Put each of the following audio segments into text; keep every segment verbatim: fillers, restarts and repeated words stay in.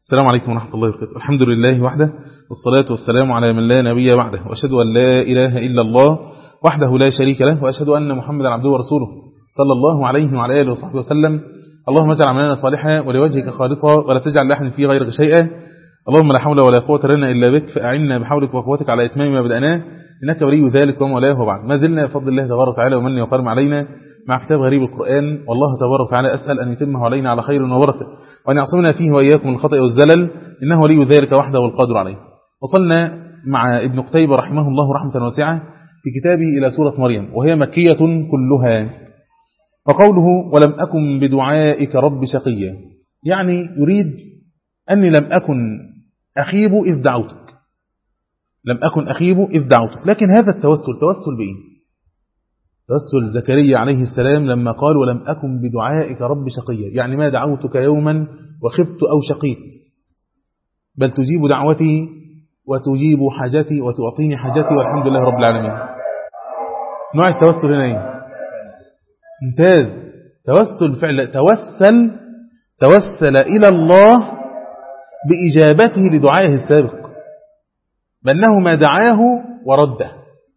السلام عليكم ورحمة الله وبركاته. الحمد لله وحده، والصلاة والسلام على من لا نبي بعده، وأشهد أن لا إله إلا الله وحده لا شريك له، وأشهد أن محمدا عبده ورسوله صلى الله عليه وعلى آله وصحبه وسلم. اللهم اجعل عملنا صالحا ولوجهك خالصا ولا تجعل لأحد فيه غيرك شيئا. اللهم لا حول ولا قوة لنا إلا بك، فأعنا بحولك وقوتك على إتمام ما بدأناه، إنك ولي ذلك ومولاه. وبعد، ما زلنا بفضل الله تبارك وتعالى ومنه وكرم علينا مع كتاب غريب القرآن، والله تبارك وتعالى أسأل أن يتمه علينا على خير وبركة، وأن يعصمنا فيه وإياكم من الخطأ والزلل، إنه ولي ذلك وحده والقادر عليه. وصلنا مع ابن قتيبة رحمه الله رحمة واسعة في كتابه إلى سورة مريم، وهي مكية كلها. وقوله ولم أكن بدعائك رب شقيا، يعني يريد أني لم أكن أخيب إذ دعوتك، لم أكن أخيب إذ دعوتك. لكن هذا التوسل توسل بإيه؟ توسل زكريا عليه السلام لما قال ولم أكن بدعائك رب شقيا، يعني ما دعوتك يوما وخبت أو شقيت، بل تجيب دعوتي وتجيب حاجتي وتعطيني حاجتي والحمد لله رب العالمين. نوع التوسل هنا ايه؟ ممتاز. توسل فعل توسل توسل إلى الله بإجابته لدعائه السابق، بأنه ما دعاه ورده.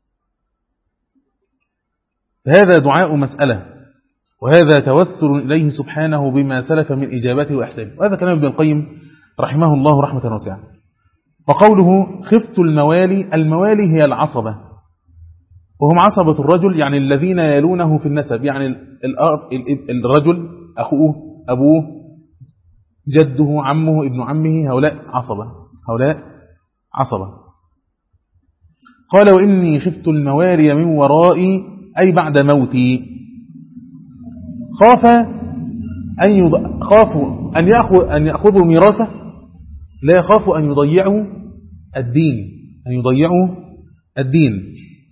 هذا دعاء مسألة، وهذا توسل إليه سبحانه بما سلف من إجابته وإحسانه. وهذا كلام ابن القيم رحمه الله رحمة واسعة. وقوله خفت الموالي، الموالي هي العصبة، وهم عصبة الرجل، يعني الذين يلونه في النسب، يعني الرجل أخوه أبوه جده عمه ابن عمه، هؤلاء عصبة، هؤلاء عصبة. قال وإني خفت الموالي من ورائي، أي بعد موتي. خاف أن يض... خافوا أن يأخذ أن يأخذوا ميراثه، لا يخافوا أن يضيعوا الدين، أن يضيعوا الدين.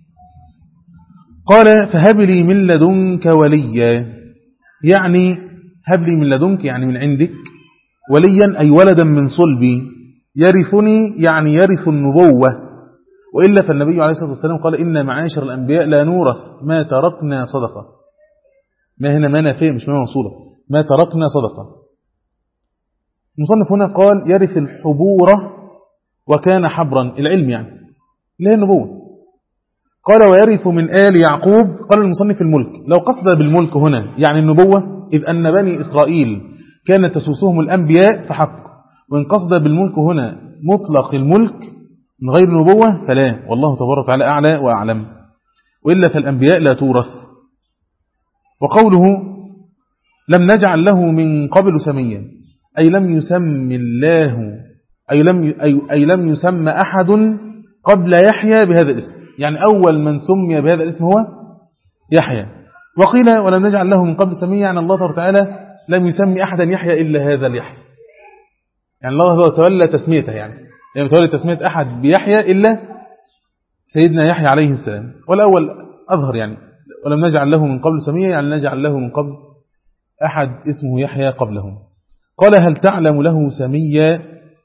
قال فهب لي من لدنك وليا، يعني هب لي من لدنك يعني من عندك، وليا أي ولدا من صلبي، يرثني يعني يرث النبوة. وإلا فالنبي عليه الصلاة والسلام قال إن معاشر الأنبياء لا نورث ما تركنا صدقة. ما هنا ما نافية مش ما موصولة، ما تركنا صدقة. المصنف هنا قال يرث الحبورة وكان حبرا، العلم يعني اللي هي النبوة. قال ويرث من آل يعقوب، قال المصنف الملك. لو قصد بالملك هنا يعني النبوة، إذ أن بني إسرائيل كانت تسوسهم الأنبياء فحق. وإن قصد بالملك هنا مطلق الملك من غير نبوة فلا، والله تبارك وتعالى أعلى وأعلم. وإلا فالأنبياء لا تورث. وقوله لم نجعل له من قبل سميا، أي لم يسم الله أي لم, أي أي لم يسمى أحد قبل يحيى بهذا الاسم، يعني أول من سمي بهذا الاسم هو يحيى. وقيل ولم نجعل له من قبل سميا، يعني الله تبارك وتعالى لم يسمي أحدا يحيى إلا هذا اليحيى، يعني الله هو تولى تسميته، يعني يعني تولى تسمية أحد بيحيى إلا سيدنا يحيى عليه السلام. والأول أظهر، يعني ولم نجعل له من قبل سميا يعني نجعل له من قبل أحد اسمه يحيى قبله. قال هل تعلم له سميا،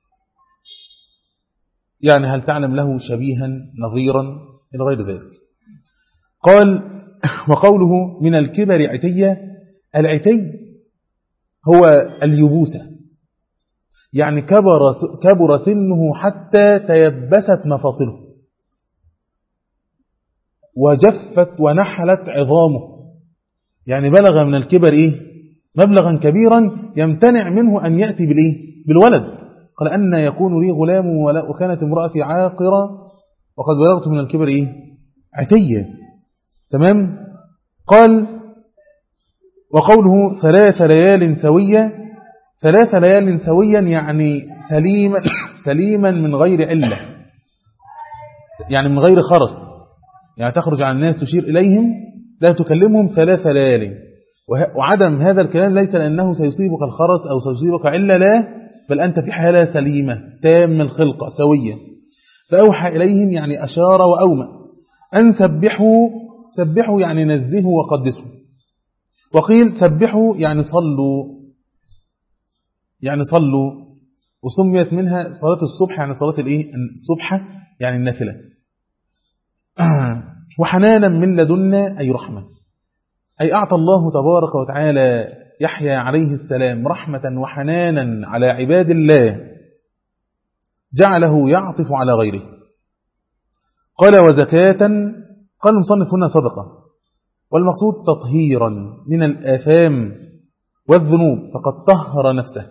يعني هل تعلم له شبيها نظيرا إلى غير ذلك. قال وقوله من الكبر عتية، العتي هو اليبوسة، يعني كبر كبر سنه حتى تيبست مفاصله وجفت ونحلت عظامه، يعني بلغ من الكبر إيه؟ مبلغا كبيرا يمتنع منه أن يأتي بالإيه؟ بالولد. قال أن يكون لي غلام وكانت امرأتي عاقرة وقد بلغت من الكبر إيه؟ عتية. تمام. قال وقوله ثلاث ليال سوية، ثلاث ليال سويا يعني سليما سليما من غير علة، يعني من غير خرس، يعني تخرج عن الناس تشير إليهم لا تكلمهم ثلاث ليال. وعدم هذا الكلام ليس لأنه سيصيبك الخرس أو سيصيبك علة، لا، بل أنت في حالة سليمة تام الخلقة سوية. فأوحى إليهم يعني أشار وأومأ أن سبحوا، سبحوا يعني نزهوا وقدسوا. وقيل سبحوا يعني صلوا، يعني صلوا. وسميت منها صلاة الصبح، يعني صلاة الإيه؟ الصبح يعني النافلة. وحنانا من لدنا أي رحمة، أي أعطى الله تبارك وتعالى يحيى عليه السلام رحمة وحنانا على عباد الله جعله يعطف على غيره. قال وزكاة، قال المصنف هنا صدقة، والمقصود تطهيرا من الآثام والذنوب فقد طهر نفسه.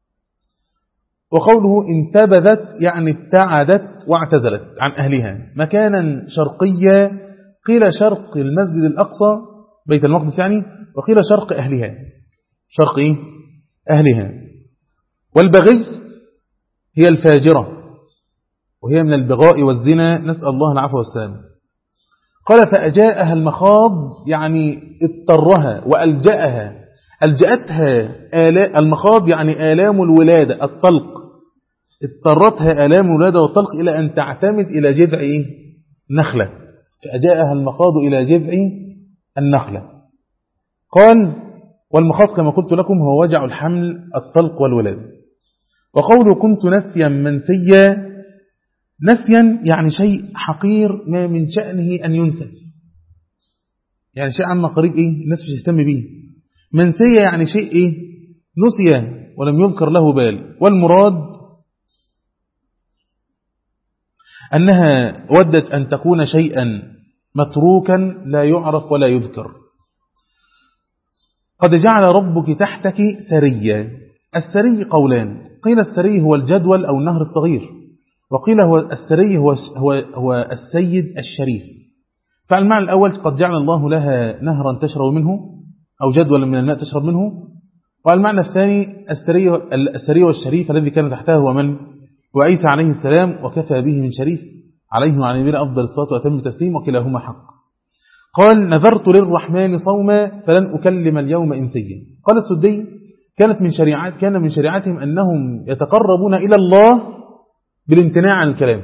وقوله انتبذت يعني ابتعدت واعتزلت عن أهلها مكانا شرقيا، قيل شرق المسجد الأقصى بيت المقدس يعني، وقيل شرق أهلها، شرق إيه؟ أهلها. والبغي هي الفاجرة، وهي من البغاء والزنا، نسأل الله العفو والسلام. قال فأجاءها المخاض يعني اضطرها وألجأها، ألجأتها آلاء المخاض يعني آلام الولادة الطلق، اضطرتها آلام الولادة والطلق إلى أن تعتمد إلى جذع نخلة، فأجاءها المخاض إلى جذع النخلة. قال والمخاض كما قلت لكم هو وجع الحمل الطلق والولادة. وقوله كنت نسيا منسيا، نسيا يعني شيء حقير ما من شأنه أن ينسى، يعني شيء عما قريب إيه الناس مش تهتم به. منسيا يعني شيء إيه نسي ولم يذكر له بال. والمراد أنها ودت أن تكون شيئا متروكا لا يعرف ولا يذكر. قد جعل ربك تحتك سريا. السري قولان، قيل السري هو الجدول أو النهر الصغير، وقيل هو السري هو, هو, هو السيد الشريف. فالمعنى الأول قد جعل الله لها نهرا تشرب منه أو جدولا من الماء تشرب منه. والمعنى الثاني السري, السري والشريف الذي كان تحته هو من؟ وعيسى عليه السلام، وكفى به من شريف عليه وعلى نبينا أفضل الصلاة وأتم التسليم، وكلاهما حق. قال نذرت للرحمن صوما فلن أكلم اليوم إنسيا. قال السدي كانت من شريعات كان من شريعتهم أنهم يتقربون إلى الله بالامتناع عن الكلام،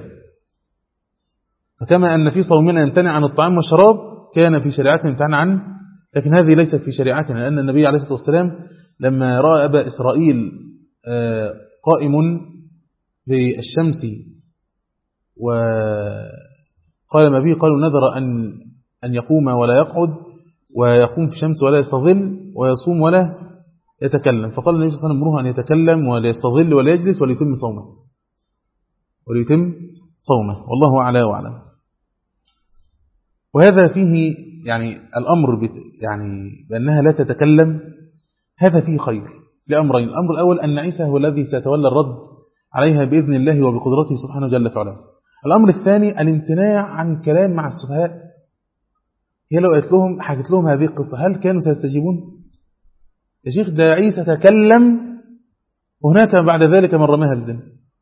فكما أن في صومنا يمتنع عن الطعام والشراب كان في شريعتنا يمتنع عنه، لكن هذه ليست في شريعتنا، لأن النبي عليه الصلاة والسلام لما رأى أبا إسرائيل قائم في الشمس وقال ما به، قالوا نذر أن أن يقوم ولا يقعد، ويقوم في الشمس ولا يستظل، ويصوم ولا يتكلم، فقال النبي صلى الله عليه وسلم امره أن يتكلم ولا يستظل ولا يجلس وليتم صومه وليتم صومه والله أعلى وأعلم. وهذا فيه يعني الأمر يعني بأنها لا تتكلم، هذا فيه خير لأمرين. الأمر الأول أن عيسى هو الذي سيتولى الرد عليها بإذن الله وبقدرته سبحانه جل وعلا. الأمر الثاني الامتناع عن الكلام مع السفهاء. هي لو قلت لهم حكت لهم هذه القصة هل كانوا سيستجيبون؟ يا شيخ ده عيسى تكلم وهناك بعد ذلك من رماها بالزنا.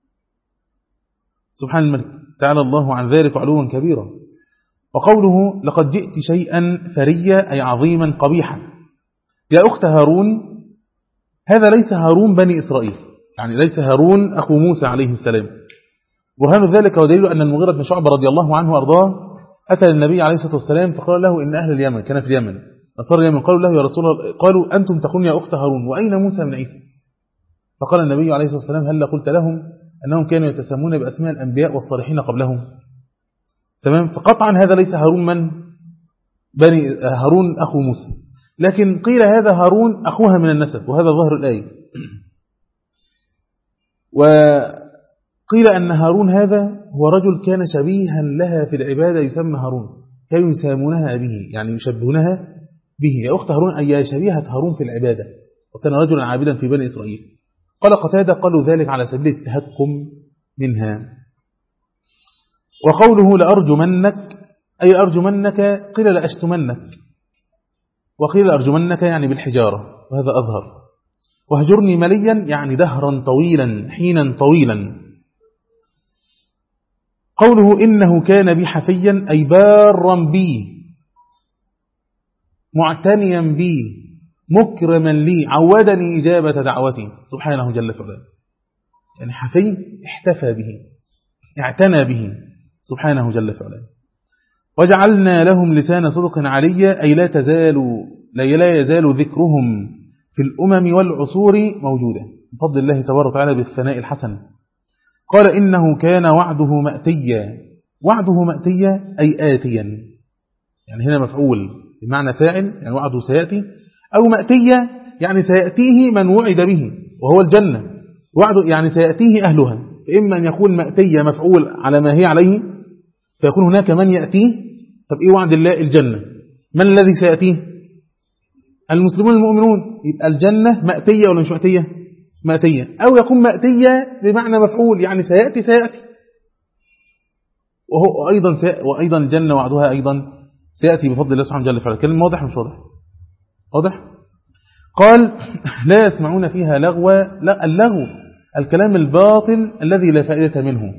سبحان الملك تعالى الله عن ذلك علوا كبيرا. وقوله لقد جئت شيئا فريا أي عظيما قبيحا. يا أخت هارون، هذا ليس هارون بني إسرائيل، يعني ليس هارون أخو موسى عليه السلام. برهان ذلك ودليل أن المغيرة بن شعبة رضي الله عنه وأرضاه أتى النبي عليه الصلاة والسلام فقال له إن أهل اليمن، كان في اليمن أصر اليمن، قالوا له يا رسول الله، قالوا أنتم تقولون يا أخت هارون وأين موسى من عيسى؟ فقال النبي عليه الصلاة والسلام هل قلت لهم أنهم كانوا يتسمون بأسماء الأنبياء والصالحين قبلهم؟ تمام. فقطعا هذا ليس هارون من بني هارون أخو موسى، لكن قيل هذا هارون أخوها من النسب، وهذا ظهر الآية. وقيل أن هارون هذا هو رجل كان شبيها لها في العبادة يسمى هارون، كانوا يسامونها به يعني يشبهونها به، يا أخت هارون أي يا شبيهة هارون في العبادة، وكان رجلا عابدا في بني إسرائيل. قال قتادة قالوا ذلك على سبيل التهكم منها. وقوله لأرجمنك أي أرجمنك، قيل لأشتمنك، وقيل لأرجمنك يعني بالحجارة، وهذا أظهر. وهجرني مليا يعني دهرا طويلا حينا طويلا. قوله إنه كان بي حفيا أي بارا بي معتنيا بي مكرما لي عودني إجابة دعوتي سبحانه جل وعلا. يعني حفي احتفى به اعتنى به سبحانه جل وعلا. وجعلنا لهم لسان صدق عليا أي لا تزال لا يزال ذكرهم في الأمم والعصور موجودا بفضل الله تبارك وتعالى بالثناء الحسن. قال إنه كان وعده مأتيا. وعده مأتيا أي آتيا، يعني هنا مفعول بمعنى فاعل، يعني وعده سيأتي، أو مأتيا يعني سيأتيه من وعد به وهو الجنة، وعده يعني سيأتيه أهلها، إما أن يكون مأتية مفعول على ما هي عليه فيكون هناك من يأتيه. طب إيه وعد الله؟ الجنة. من الذي سيأتيه؟ المسلمون المؤمنون. يبقى الجنة مأتية ولا مش مأتية؟ مأتية. أو يكون مأتية بمعنى مفعول، يعني سيأتي سيأتي وهو أيضا سيأتي، وأيضا الجنة وعدها أيضا سيأتي بفضل الله سبحانه وتعالى. كلام واضح مش واضح؟ واضح. قال لا يسمعون فيها لغوا. لا، اللغو الكلام الباطل الذي لا فائدة منه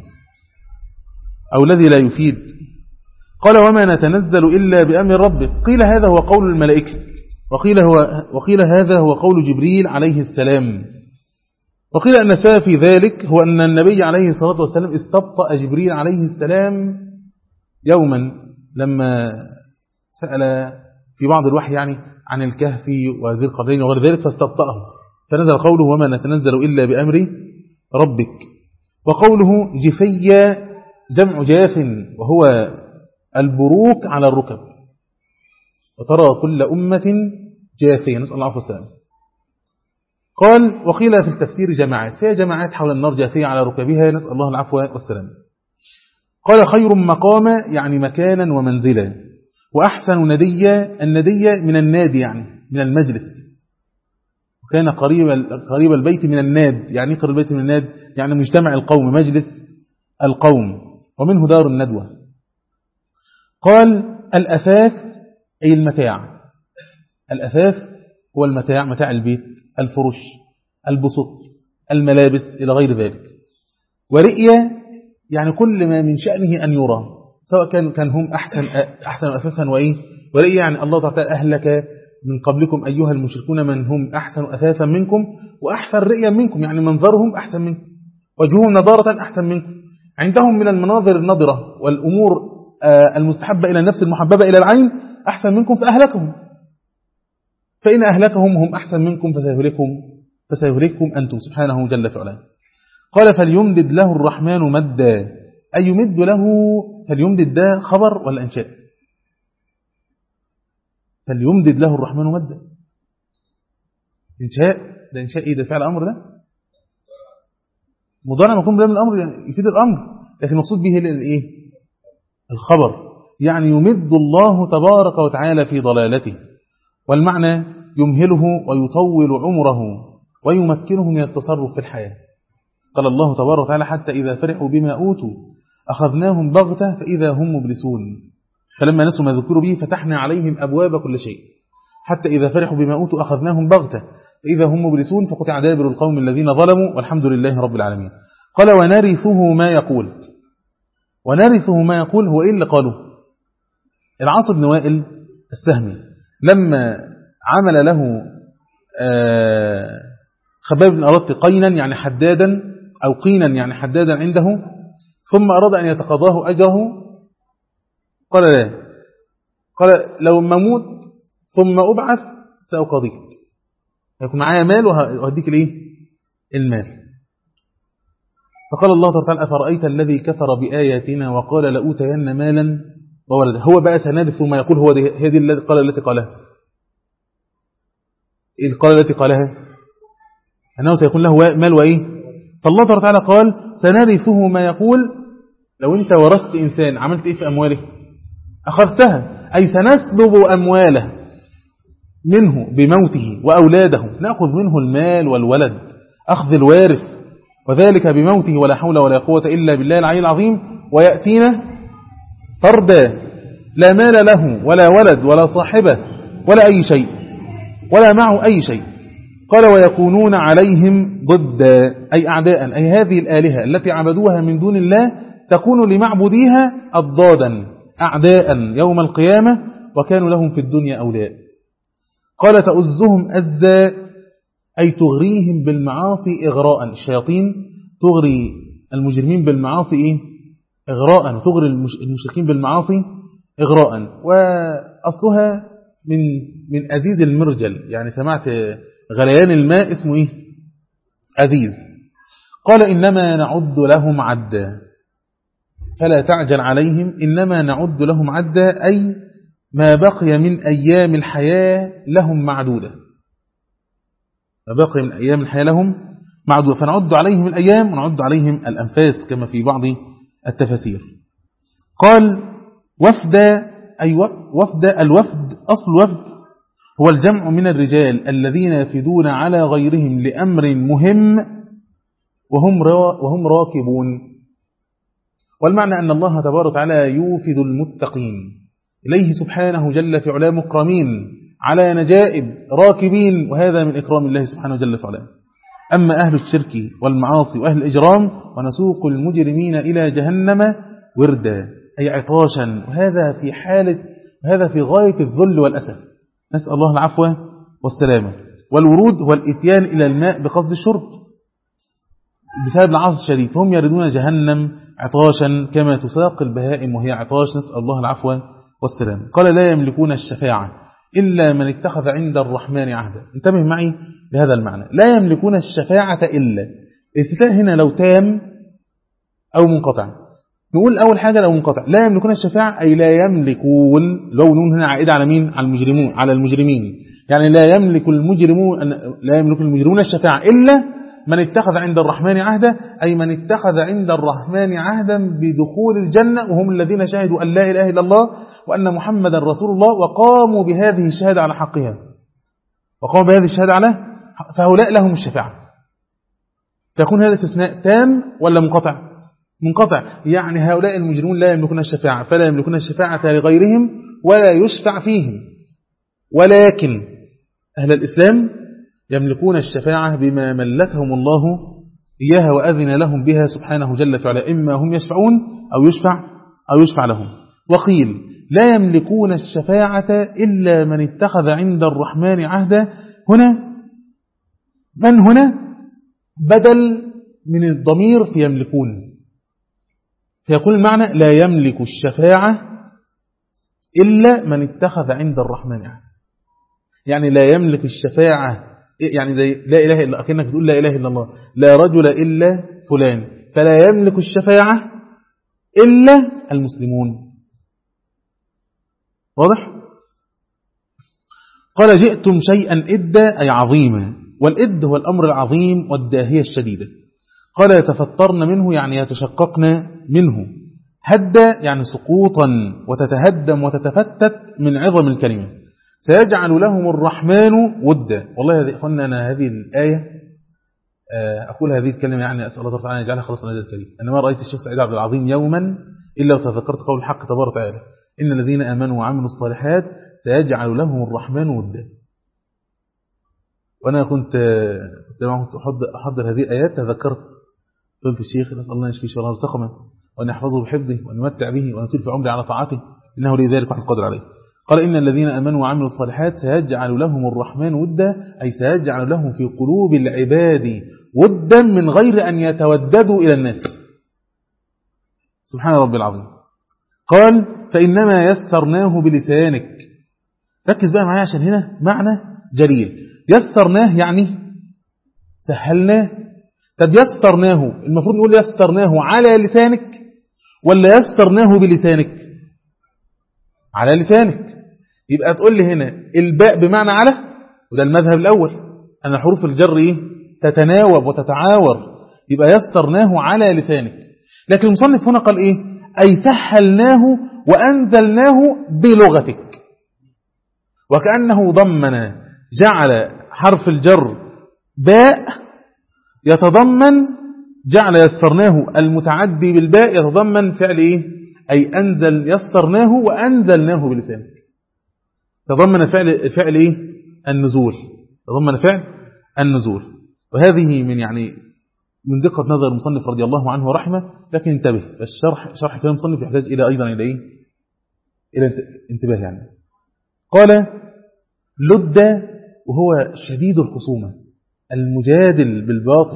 أو الذي لا يفيد. قال وما نتنزل إلا بأمر ربك. قيل هذا هو قول الملائكة، وقيل, هو وقيل هذا هو قول جبريل عليه السلام، وقيل أن السبب في ذلك هو أن النبي عليه الصلاة والسلام استبطأ جبريل عليه السلام يوما لما سأل في بعض الوحي يعني عن الكهف وذي القرنين وغير ذلك فاستبطأه، فنزل قوله وما نتنزل إلا بأمر ربك. وقوله جثية جمع جاف وهو البروك على الركب، وترى كل أمة جاثية، نسأل الله والسلام. قال وقيل في التفسير جماعات، فيها جماعات حول النار جاثية على ركبها، نسأل الله العفو والسلام. قال خير مقاما يعني مكانا ومنزلا، وأحسن ندية، الندية من النادي يعني من المجلس، وكان قريب قريب البيت من الناد، يعني قريب البيت من الناد يعني مجتمع القوم، مجلس القوم، ومنه دار الندوة. قال الأثاث أي المتاع، الأثاث هو المتاع، متاع البيت، الفرش، البسط، الملابس إلى غير ذلك. ورئية يعني كل ما من شأنه أن يرى، سواء كان كان هم أحسن أحسن أثاثا وإيه. ورئية يعني الله تعالى أهلك من قبلكم أيها المشركون من هم أحسن أثاثا منكم وأحسن رئيا منكم، يعني منظرهم أحسن منكم، وجههم نضارة أحسن منكم، عندهم من المناظر النضرة والأمور المستحبة إلى النفس المحببة إلى العين أحسن منكم فأهلكهم، فإن أهلكهم هم أحسن منكم فسيهلكم فسيهلككم أنتم سبحانه جل في علاه. قال فليمدد له الرحمن مدا، أي يمد له. فليمدد ده خبر ولا إنشاء؟ فليمدد له الرحمن مدا إنشاء. ده إنشاء إيه؟ ده فعل أمر، ده مضارع يكون بلام الأمر يعني يفيد الأمر، لكن المقصود به الإيه؟ الخبر، يعني يمد الله تبارك وتعالى في ضلالته، والمعنى يمهله ويطول عمره ويمكنه من التصرف في الحياة. قال الله تبارك وتعالى حتى إذا فرحوا بما أوتوا أخذناهم بغتة فإذا هم مبلسون، فلما نسوا ما ذكروا به فتحنا عليهم أبواب كل شيء، حتى إذا فرحوا بما أوتوا أخذناهم بغتة فإذا هم مبلسون فقطع دابر القوم الذين ظلموا والحمد لله رب العالمين. قال ونرثه ما يقول. ونرثه ما يقول هو إيه اللي قالوا؟ العاص بن وائل السهمي لما عمل له خباب بن أرط قينا يعني حدادا أو قينا يعني حدادا عنده، ثم أراد أن يتقاضاه أجره، قال لا، قال لو مموت ثم أبعث سأقاضيك، يكون معايا مال وهديك الايه؟ المال. فقال الله تعالى أفرأيت الذي كفر بآياتنا وقال لأوتين مالا وولدا. هو بقى سنرث ما يقول، هو دي هذه التي قال التي قالها القال التي قالها أنه سيكون له مال وإيه. فالله تعالى قال سنرثه ما يقول. لو أنت ورثت إنسان عملت إيه في أمواله؟ أخذتها، أي سنسلب أمواله منه بموته وأولاده، نأخذ منه المال والولد أخذ الوارث، وذلك بموته ولا حول ولا قوة إلا بالله العلي العظيم، ويأتينا فردا لا مال له ولا ولد ولا صاحبة ولا أي شيء ولا معه أي شيء. قال ويكونون عليهم ضد أي أعداء، أي هذه الآلهة التي عبدوها من دون الله تكون لمعبوديها أضدادا أعداء يوم القيامة، وكانوا لهم في الدنيا أولياء. قال تؤزهم أزا أي تغريهم بالمعاصي إغراء، الشياطين تغري المجرمين بالمعاصي إيه؟ إغراء، تغري المشركين بالمعاصي إغراء. وأصلها من من أزيز المرجل، يعني سمعت غليان الماء اسمه إيه؟ أزيز. قال إنما نعد لهم عدا فلا تعجل عليهم، إنما نعد لهم عدا أي ما بقي من أيام الحياة لهم معدودة، ما بقي من أيام الحياة لهم معدودة، فنعد عليهم الأيام ونعد عليهم الأنفاس كما في بعض التفاسير. قال وفد، أي وفد، الوفد أصل الوفد هو الجمع من الرجال الذين يفدون على غيرهم لأمر مهم وهم وهم راكبون. والمعنى أن الله تبارك وتعالى يوفد المتقين إليه سبحانه جل في علاه مكرمين على نجائب راكبين، وهذا من إكرام الله سبحانه جل في علاه. أما أهل الشرك والمعاصي وأهل الإجرام ونسوق المجرمين إلى جهنم وردا، أي عطاشا، وهذا في حالة، وهذا في غاية الذل والأسف، نسأل الله العفو والسلامة. والورود هو الإتيان إلى الماء بقصد الشرب بسبب العطش الشديد، فهم يردون جهنم عطاشا كما تساق البهائم وهي عطاش، نسأل الله العفو والسلام. قال لا يملكون الشفاعة إلا من اتخذ عند الرحمن عهدا. انتبه معي لهذا المعنى، لا يملكون الشفاعة إلا، الاستثناء هنا لو تام أو منقطع. نقول أول حاجة لو منقطع، لا يملكون الشفاعة أي لا يملكون، لو نون هنا عائدة على مين؟ على المجرمون، على المجرمين، يعني لا يملك المجرمون، لا يملك المجرمون الشفاعة إلا من اتخذ عند الرحمن عهدا، أي من اتخذ عند الرحمن عهدا بدخول الجنة، وهم الذين شهدوا أن لا إله إلا الله وأن محمد رسول الله وقاموا بهذه الشهادة على حقها، وقاموا بهذه الشهادة على، فهؤلاء لهم الشفاعة. تكون هذا الاستثناء تام ولا منقطع؟ منقطع، يعني هؤلاء المجرمون لا يملكون الشفاعة، فلا يملكون الشفاعة لغيرهم ولا يشفع فيهم، ولكن أهل الإسلام يملكون الشفاعة بما ملكهم الله إياها وأذن لهم بها سبحانه جل في علاه، إما هم يشفعون أو يشفع أو يشفع لهم. وقيل لا يملكون الشفاعة إلا من اتخذ عند الرحمن عهدا. هنا من هنا بدل من الضمير في يملكون، فيكون المعنى لا يملك الشفاعة إلا من اتخذ عند الرحمن عهدا، يعني لا يملك الشفاعة، يعني زي لا إله إلا، أكنك تقول لا إله إلا الله، لا رجل إلا فلان، فلا يملك الشفاعة إلا المسلمون. واضح؟ قال جئتم شيئا إدا أي عظيما، والإد هو الأمر العظيم والداهية الشديدة. قال يتفطرن منه يعني يتشققن منه، هد يعني سقوطا وتتهدم وتتفتت من عظم الكلمة. سيجعل لهم الرحمن ودا. والله يا إخواننا أنا هذه الآية أقول هذه الكلمة يعني أسأل الله تعالى أن يجعلها خلاص نجد الكريم. أنا ما رأيت الشيخ سعيد عبد العظيم يوما إلا وتذكرت قول الحق تبارك وتعالى إن الذين آمنوا وعملوا الصالحات سيجعل لهم الرحمن ودا. وأنا كنت لما كنت أحضر هذه الآيات تذكرت قلت الشيخ نسأل الله يشفيه شرها وسقمه وأن يحفظه بحفظه وأن يمتع به وأن يطيل في عمره على طاعته إنه لذلك وحد القدر عليه. قال إن الذين آمنوا وعملوا الصالحات سيجعل لهم الرحمن ودا، أي سيجعل لهم في قلوب العباد ودا من غير أن يتوددوا إلى الناس. سبحان ربي العظيم. قال فإنما يسرناه بلسانك. ركز بقى معايا عشان هنا معنى جليل. يسرناه يعني سهلناه. طب يسرناه المفروض نقول يسرناه على لسانك ولا يسرناه بلسانك؟ على لسانك. يبقى تقول لي هنا الباء بمعنى على، وده المذهب الأول أن حروف الجر إيه؟ تتناوب وتتعاور، يبقى يسرناه على لسانك. لكن المصنف هنا قال إيه؟ أي سهلناه وأنزلناه بلغتك، وكأنه ضمن جعل حرف الجر باء يتضمن، جعل يسرناه المتعدي بالباء يتضمن فعل إيه؟ أي أنزل يسرناه وأنزلناه بلسانك، تضمن فعل فعل إيه؟ النزول، تضمن فعل النزول. وهذه من يعني من دقة نظر المصنف رضي الله عنه ورحمه. لكن انتبه، الشرح شرح كلام المصنف يحتاج إلى أيضا إلى إيه؟ إلى انتباه يعني. قال لد وهو شديد الخصومة المجادل بالباطل،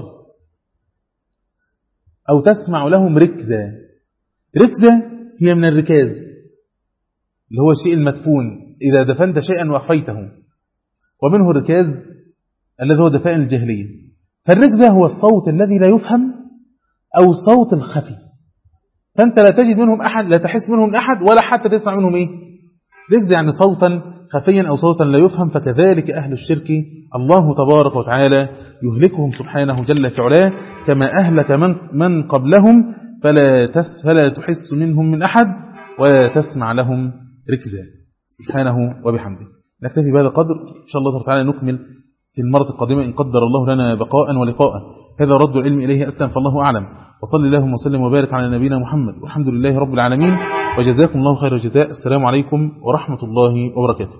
أو تسمع لهم ركزة. ركزة هي من الركاز اللي هو الشيء المدفون، إذا دفنت شيئا وأخفيته، ومنه الركاز الذي هو دفائن الجاهلية. فالركزة هو الصوت الذي لا يفهم أو الصوت الخفي، فأنت لا تجد منهم أحد، لا تحس منهم أحد ولا حتى تسمع منهم إيه؟ ركز يعني صوتا خفيا أو صوتا لا يفهم. فكذلك أهل الشرك الله تبارك وتعالى يهلكهم سبحانه جل في علاه كما أهلك من, من قبلهم، فلا, تس فلا تحس منهم من أحد ولا تسمع لهم ركزا سبحانه وبحمده. نكتفي بهذا القدر، إن شاء الله تعالى نكمل في المرة القادمة إن قدر الله لنا بقاء ولقاء. هذا رد العلم إليه أسلم، فالله أعلم. وصل اللهم وسلم وبارك على نبينا محمد، والحمد لله رب العالمين، وجزاكم الله خير الجزاء. السلام عليكم ورحمة الله وبركاته.